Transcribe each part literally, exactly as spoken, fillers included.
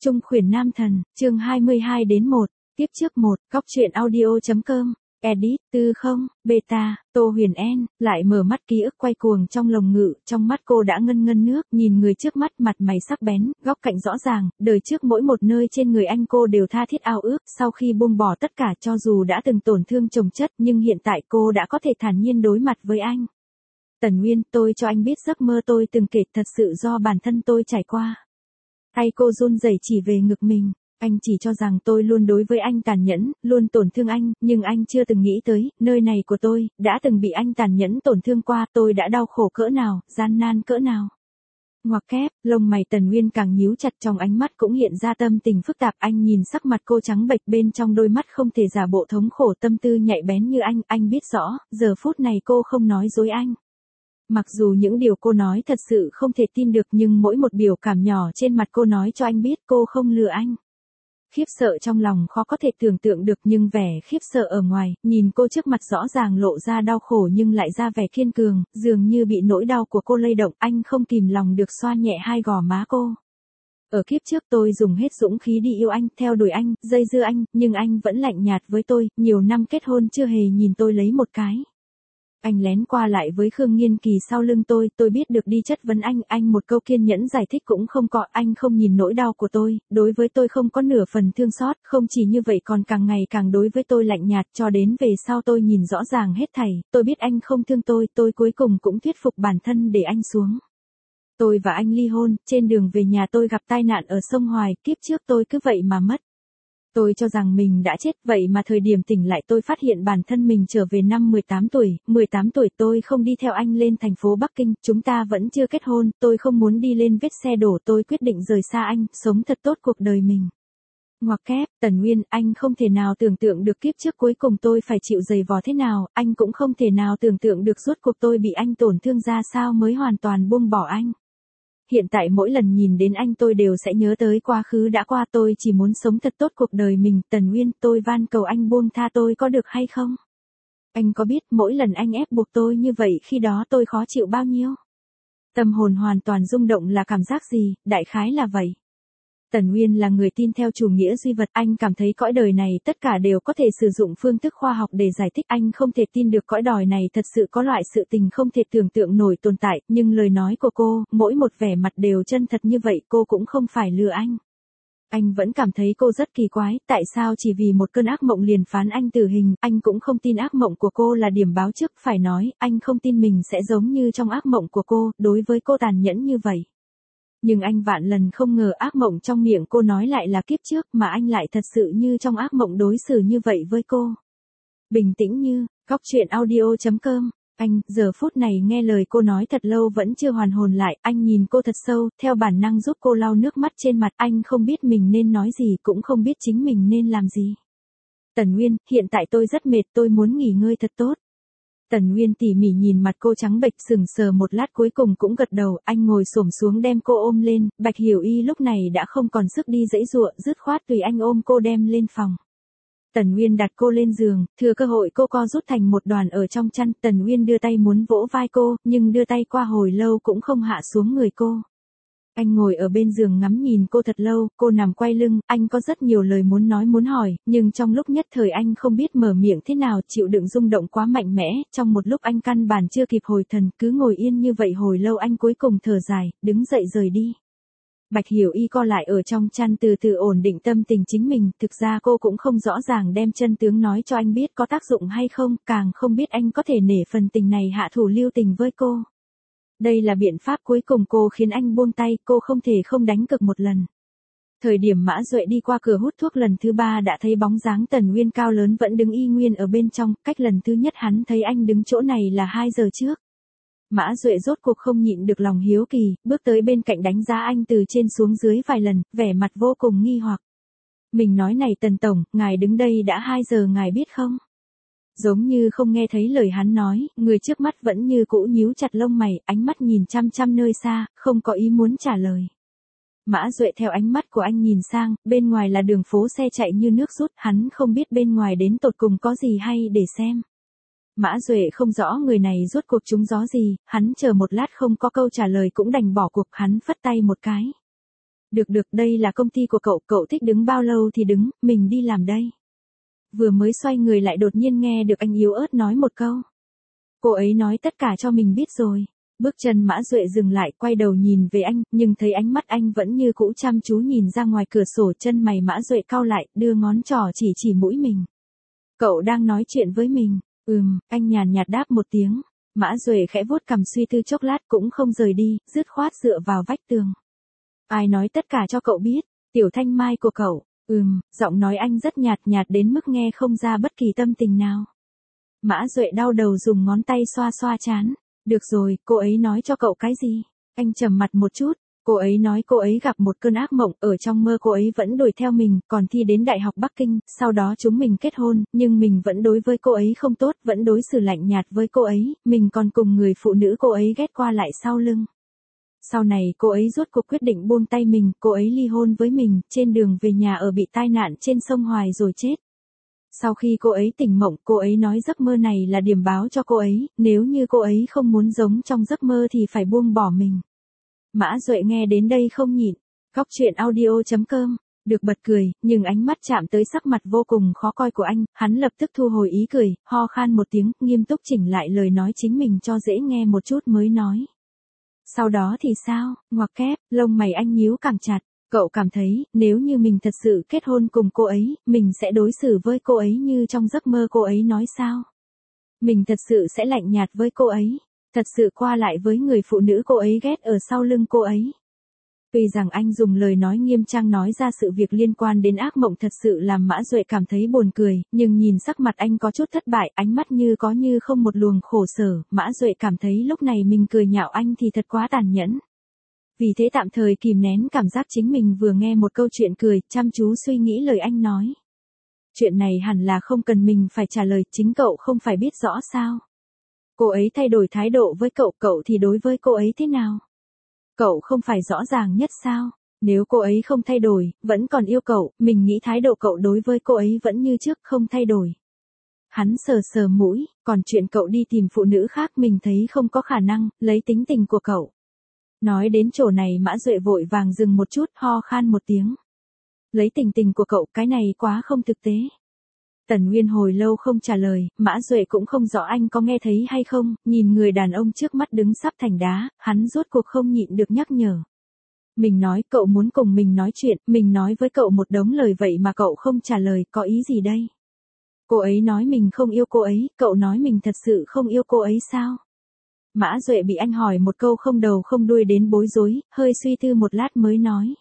Trung khuyển nam thần, chương hai mươi hai đến một, tiếp trước một, góc truyện audio.com, edit, tư không, beta, Tô Huyền En, lại mở mắt ký ức quay cuồng trong lồng ngự, trong mắt cô đã ngân ngân nước, nhìn người trước mắt mặt mày sắc bén, góc cạnh rõ ràng, đời trước mỗi một nơi trên người anh cô đều tha thiết ao ước, sau khi buông bỏ tất cả cho dù đã từng tổn thương chồng chất nhưng hiện tại cô đã có thể thản nhiên đối mặt với anh. Tần Nguyên, tôi cho anh biết giấc mơ tôi từng kể thật sự do bản thân tôi trải qua. Tay cô run rẩy chỉ về ngực mình, anh chỉ cho rằng tôi luôn đối với anh tàn nhẫn, luôn tổn thương anh, nhưng anh chưa từng nghĩ tới, nơi này của tôi, đã từng bị anh tàn nhẫn tổn thương qua, tôi đã đau khổ cỡ nào, gian nan cỡ nào. Ngoặc kép, lông mày Tần Nguyên càng nhíu chặt, trong ánh mắt cũng hiện ra tâm tình phức tạp, anh nhìn sắc mặt cô trắng bệch, bên trong đôi mắt không thể giả bộ thống khổ, tâm tư nhạy bén như anh, anh biết rõ, giờ phút này cô không nói dối anh. Mặc dù những điều cô nói thật sự không thể tin được nhưng mỗi một biểu cảm nhỏ trên mặt cô nói cho anh biết cô không lừa anh. Khiếp sợ trong lòng khó có thể tưởng tượng được nhưng vẻ khiếp sợ ở ngoài, nhìn cô trước mặt rõ ràng lộ ra đau khổ nhưng lại ra vẻ kiên cường, dường như bị nỗi đau của cô lay động, anh không kìm lòng được xoa nhẹ hai gò má cô. Ở kiếp trước tôi dùng hết dũng khí đi yêu anh, theo đuổi anh, dây dưa anh, nhưng anh vẫn lạnh nhạt với tôi, nhiều năm kết hôn chưa hề nhìn tôi lấy một cái. Anh lén qua lại với Khương Nghiên Kỳ sau lưng tôi, tôi biết được đi chất vấn anh, anh một câu kiên nhẫn giải thích cũng không có, anh không nhìn nỗi đau của tôi, đối với tôi không có nửa phần thương xót, không chỉ như vậy còn càng ngày càng đối với tôi lạnh nhạt, cho đến về sau tôi nhìn rõ ràng hết thảy, tôi biết anh không thương tôi, tôi cuối cùng cũng thuyết phục bản thân để anh xuống. Tôi và anh ly hôn, trên đường về nhà tôi gặp tai nạn ở sông Hoài, kiếp trước tôi cứ vậy mà mất. Tôi cho rằng mình đã chết, vậy mà thời điểm tỉnh lại tôi phát hiện bản thân mình trở về năm mười tám tuổi, mười tám tuổi tôi không đi theo anh lên thành phố Bắc Kinh, chúng ta vẫn chưa kết hôn, tôi không muốn đi lên vết xe đổ, tôi quyết định rời xa anh, sống thật tốt cuộc đời mình. Ngoặc kép, Tần Nguyên, anh không thể nào tưởng tượng được kiếp trước cuối cùng tôi phải chịu dày vò thế nào, anh cũng không thể nào tưởng tượng được rốt cuộc tôi bị anh tổn thương ra sao mới hoàn toàn buông bỏ anh. Hiện tại mỗi lần nhìn đến anh tôi đều sẽ nhớ tới quá khứ đã qua, tôi chỉ muốn sống thật tốt cuộc đời mình, Tần Nguyên, tôi van cầu anh buông tha tôi có được hay không? Anh có biết mỗi lần anh ép buộc tôi như vậy khi đó tôi khó chịu bao nhiêu? Tâm hồn hoàn toàn rung động là cảm giác gì, đại khái là vậy. Tần Nguyên là người tin theo chủ nghĩa duy vật, anh cảm thấy cõi đời này tất cả đều có thể sử dụng phương thức khoa học để giải thích, anh không thể tin được cõi đời này thật sự có loại sự tình không thể tưởng tượng nổi tồn tại, nhưng lời nói của cô, mỗi một vẻ mặt đều chân thật như vậy, cô cũng không phải lừa anh. Anh vẫn cảm thấy cô rất kỳ quái, tại sao chỉ vì một cơn ác mộng liền phán anh tử hình, anh cũng không tin ác mộng của cô là điểm báo trước, phải nói, anh không tin mình sẽ giống như trong ác mộng của cô, đối với cô tàn nhẫn như vậy. Nhưng anh vạn lần không ngờ ác mộng trong miệng cô nói lại là kiếp trước mà anh lại thật sự như trong ác mộng đối xử như vậy với cô. Bình tĩnh như, góc truyện audio.com, anh, giờ phút này nghe lời cô nói thật lâu vẫn chưa hoàn hồn lại, anh nhìn cô thật sâu, theo bản năng giúp cô lau nước mắt trên mặt, anh không biết mình nên nói gì cũng không biết chính mình nên làm gì. Tần Nguyên, hiện tại tôi rất mệt, tôi muốn nghỉ ngơi thật tốt. Tần Nguyên tỉ mỉ nhìn mặt cô trắng bệch, sừng sờ một lát cuối cùng cũng gật đầu, anh ngồi xổm xuống đem cô ôm lên, Bạch Hiểu Y lúc này đã không còn sức đi giãy giụa, dứt khoát tùy anh ôm cô đem lên phòng. Tần Nguyên đặt cô lên giường, thừa cơ hội cô co rút thành một đoàn ở trong chăn, Tần Nguyên đưa tay muốn vỗ vai cô, nhưng đưa tay qua hồi lâu cũng không hạ xuống người cô. Anh ngồi ở bên giường ngắm nhìn cô thật lâu, cô nằm quay lưng, anh có rất nhiều lời muốn nói muốn hỏi, nhưng trong lúc nhất thời anh không biết mở miệng thế nào, chịu đựng rung động quá mạnh mẽ, trong một lúc anh căn bản chưa kịp hồi thần, cứ ngồi yên như vậy hồi lâu anh cuối cùng thở dài, đứng dậy rời đi. Bạch Hiểu Y co lại ở trong chăn từ từ ổn định tâm tình chính mình, thực ra cô cũng không rõ ràng đem chân tướng nói cho anh biết có tác dụng hay không, càng không biết anh có thể nể phần tình này hạ thủ lưu tình với cô. Đây là biện pháp cuối cùng cô khiến anh buông tay, cô không thể không đánh cược một lần. Thời điểm Mã Duệ đi qua cửa hút thuốc lần thứ ba đã thấy bóng dáng Tần Nguyên cao lớn vẫn đứng y nguyên ở bên trong, cách lần thứ nhất hắn thấy anh đứng chỗ này là hai giờ trước. Mã Duệ rốt cuộc không nhịn được lòng hiếu kỳ, bước tới bên cạnh đánh giá anh từ trên xuống dưới vài lần, vẻ mặt vô cùng nghi hoặc. Mình nói này Tần Tổng, ngài đứng đây đã hai giờ ngài biết không? Giống như không nghe thấy lời hắn nói, người trước mắt vẫn như cũ nhíu chặt lông mày, ánh mắt nhìn chăm chăm nơi xa, không có ý muốn trả lời. Mã Duệ theo ánh mắt của anh nhìn sang, bên ngoài là đường phố xe chạy như nước rút, hắn không biết bên ngoài đến tột cùng có gì hay để xem. Mã Duệ không rõ người này rốt cuộc trúng gió gì, hắn chờ một lát không có câu trả lời cũng đành bỏ cuộc, hắn phất tay một cái. Được được, đây là công ty của cậu, cậu thích đứng bao lâu thì đứng, mình đi làm đây. Vừa mới xoay người lại đột nhiên nghe được anh yếu ớt nói một câu. Cô ấy nói tất cả cho mình biết rồi. Bước chân Mã Duệ dừng lại, quay đầu nhìn về anh, nhưng thấy ánh mắt anh vẫn như cũ chăm chú nhìn ra ngoài cửa sổ. Chân mày Mã Duệ cau lại, đưa ngón trỏ chỉ chỉ mũi mình. Cậu đang nói chuyện với mình. Ừm, anh nhàn nhạt đáp một tiếng. Mã Duệ khẽ vuốt cằm suy tư chốc lát cũng không rời đi, dứt khoát dựa vào vách tường. Ai nói tất cả cho cậu biết? Tiểu Thanh Mai của cậu. Ừm, giọng nói anh rất nhạt nhạt đến mức nghe không ra bất kỳ tâm tình nào. Mã Duệ đau đầu dùng ngón tay xoa xoa trán. Được rồi, cô ấy nói cho cậu cái gì? Anh trầm mặt một chút. Cô ấy nói cô ấy gặp một cơn ác mộng, ở trong mơ cô ấy vẫn đuổi theo mình, còn thi đến Đại học Bắc Kinh, sau đó chúng mình kết hôn, nhưng mình vẫn đối với cô ấy không tốt, vẫn đối xử lạnh nhạt với cô ấy, mình còn cùng người phụ nữ cô ấy ghét qua lại sau lưng. Sau này cô ấy rốt cuộc quyết định buông tay mình, cô ấy ly hôn với mình, trên đường về nhà ở bị tai nạn trên sông Hoài rồi chết. Sau khi cô ấy tỉnh mộng, cô ấy nói giấc mơ này là điểm báo cho cô ấy, nếu như cô ấy không muốn giống trong giấc mơ thì phải buông bỏ mình. Mã Duệ nghe đến đây không nhịn. Góc truyện audio chấm com, được bật cười, nhưng ánh mắt chạm tới sắc mặt vô cùng khó coi của anh, hắn lập tức thu hồi ý cười, ho khan một tiếng, nghiêm túc chỉnh lại lời nói chính mình cho dễ nghe một chút mới nói. Sau đó thì sao? Ngoặc kép, lông mày anh nhíu càng chặt. Cậu cảm thấy, nếu như mình thật sự kết hôn cùng cô ấy, mình sẽ đối xử với cô ấy như trong giấc mơ cô ấy nói sao? Mình thật sự sẽ lạnh nhạt với cô ấy, thật sự qua lại với người phụ nữ cô ấy ghét ở sau lưng cô ấy. Tuy rằng anh dùng lời nói nghiêm trang nói ra sự việc liên quan đến ác mộng thật sự làm Mã Duệ cảm thấy buồn cười, nhưng nhìn sắc mặt anh có chút thất bại, ánh mắt như có như không một luồng khổ sở, Mã Duệ cảm thấy lúc này mình cười nhạo anh thì thật quá tàn nhẫn. Vì thế tạm thời kìm nén cảm giác chính mình vừa nghe một câu chuyện cười, chăm chú suy nghĩ lời anh nói. Chuyện này hẳn là không cần mình phải trả lời, chính cậu không phải biết rõ sao? Cô ấy thay đổi thái độ với cậu, cậu thì đối với cô ấy thế nào? Cậu không phải rõ ràng nhất sao? Nếu cô ấy không thay đổi, vẫn còn yêu cậu, mình nghĩ thái độ cậu đối với cô ấy vẫn như trước, không thay đổi. Hắn sờ sờ mũi, còn chuyện cậu đi tìm phụ nữ khác mình thấy không có khả năng, lấy tính tình của cậu. Nói đến chỗ này Mã Duệ vội vàng dừng một chút, ho khan một tiếng. Lấy tình tình của cậu, cái này quá không thực tế. Tần Nguyên hồi lâu không trả lời, Mã Duệ cũng không rõ anh có nghe thấy hay không, nhìn người đàn ông trước mắt đứng sắp thành đá, hắn rốt cuộc không nhịn được nhắc nhở. Mình nói cậu muốn cùng mình nói chuyện, mình nói với cậu một đống lời vậy mà cậu không trả lời, có ý gì đây? Cô ấy nói mình không yêu cô ấy, cậu nói mình thật sự không yêu cô ấy sao? Mã Duệ bị anh hỏi một câu không đầu không đuôi đến bối rối, hơi suy tư một lát mới nói.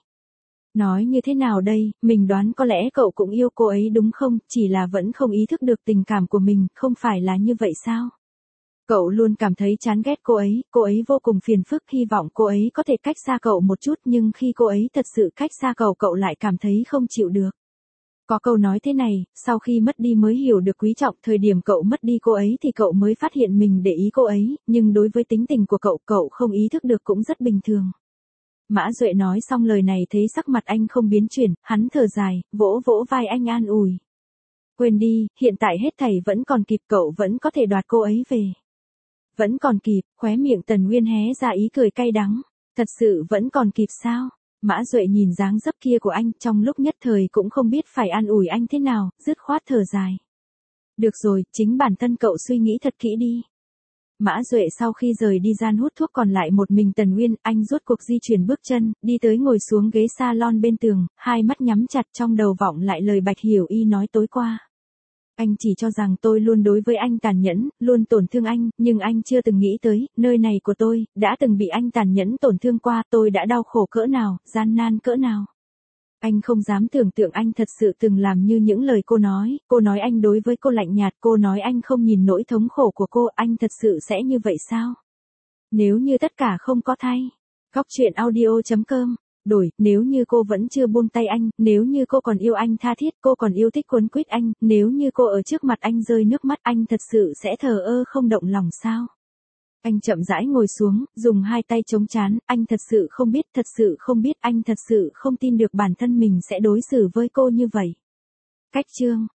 Nói như thế nào đây, mình đoán có lẽ cậu cũng yêu cô ấy đúng không, chỉ là vẫn không ý thức được tình cảm của mình, không phải là như vậy sao? Cậu luôn cảm thấy chán ghét cô ấy, cô ấy vô cùng phiền phức, hy vọng cô ấy có thể cách xa cậu một chút, nhưng khi cô ấy thật sự cách xa cậu cậu lại cảm thấy không chịu được. Có câu nói thế này, sau khi mất đi mới hiểu được quý trọng, thời điểm cậu mất đi cô ấy thì cậu mới phát hiện mình để ý cô ấy, nhưng đối với tính tình của cậu, cậu không ý thức được cũng rất bình thường. Mã Duệ nói xong lời này thấy sắc mặt anh không biến chuyển, hắn thở dài, vỗ vỗ vai anh an ủi. Quên đi, hiện tại hết thảy vẫn còn kịp, cậu vẫn có thể đoạt cô ấy về. Vẫn còn kịp, khóe miệng Tần Nguyên hé ra ý cười cay đắng. Thật sự vẫn còn kịp sao? Mã Duệ nhìn dáng dấp kia của anh, trong lúc nhất thời cũng không biết phải an ủi anh thế nào, dứt khoát thở dài. Được rồi, chính bản thân cậu suy nghĩ thật kỹ đi. Mã Duệ sau khi rời đi gian hút thuốc còn lại một mình Tần Nguyên, anh rốt cuộc di chuyển bước chân, đi tới ngồi xuống ghế salon bên tường, hai mắt nhắm chặt trong đầu vọng lại lời Bạch Hiểu Y nói tối qua. Anh chỉ cho rằng tôi luôn đối với anh tàn nhẫn, luôn tổn thương anh, nhưng anh chưa từng nghĩ tới, nơi này của tôi, đã từng bị anh tàn nhẫn tổn thương qua, tôi đã đau khổ cỡ nào, gian nan cỡ nào. Anh không dám tưởng tượng anh thật sự từng làm như những lời cô nói, cô nói anh đối với cô lạnh nhạt, cô nói anh không nhìn nỗi thống khổ của cô, anh thật sự sẽ như vậy sao? Nếu như tất cả không có thay. Góc truyện audio chấm com, đổi, nếu như cô vẫn chưa buông tay anh, nếu như cô còn yêu anh tha thiết, cô còn yêu thích cuốn quýt anh, nếu như cô ở trước mặt anh rơi nước mắt, anh thật sự sẽ thờ ơ không động lòng sao? Anh chậm rãi ngồi xuống, dùng hai tay chống trán, anh thật sự không biết, thật sự không biết, anh thật sự không tin được bản thân mình sẽ đối xử với cô như vậy. Cách chương